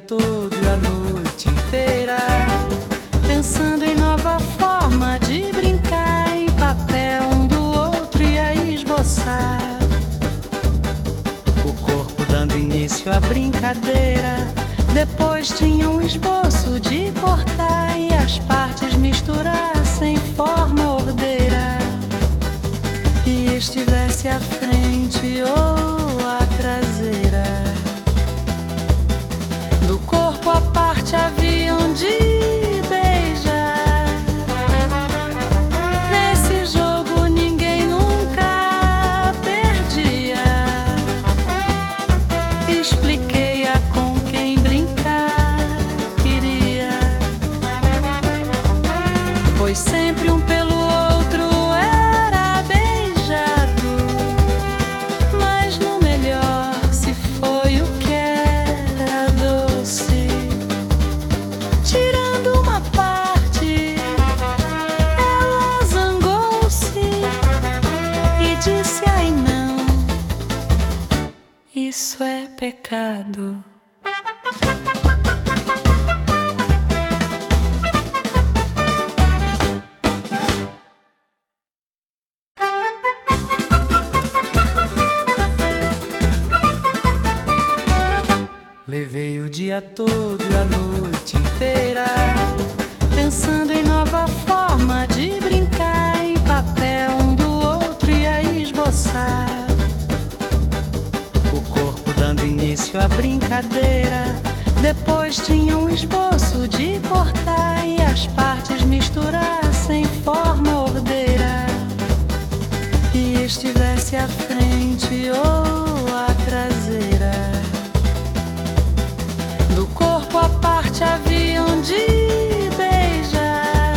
todo e a noite inteira, pensando em nova forma de brincar em papel um do outro e a esboçar. O corpo dando início à brincadeira, depois tinha um esboço de cortar e as partes misturar sem forma ordeira, e estivesse à frente ou à traseira. Do corpo à parte haviam de beijar. Nesse jogo ninguém nunca perdia. Expliquei-a com quem brincar queria, pois sempre um pelo outro era beijado, mas no melhor se foi o que era doce. Tirando uma parte, ela zangou-se e disse: ai não, isso é pecado. Levei o dia todo e a noite inteira, pensando em nova forma de brincar em papel um do outro e a esboçar. O corpo dando início à brincadeira, depois tinha um esboço de cortar e as partes misturar sem forma ordeira, e estivesse à frente ou à traseira. Do corpo à parte haviam de beijar.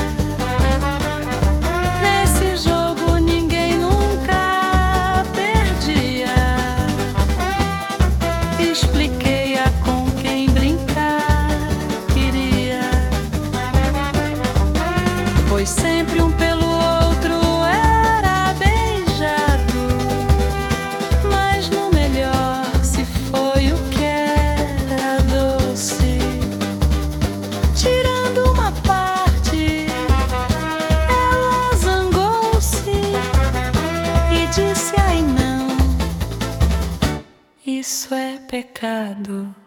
Nesse jogo ninguém nunca perdia. Expliquei-a com quem brincar queria, pois sempre um pelo outro era beijado, mas no melhor se foi o que era doce. Tirando uma parte, ela zangou-se e disse: ai não, isso é pecado.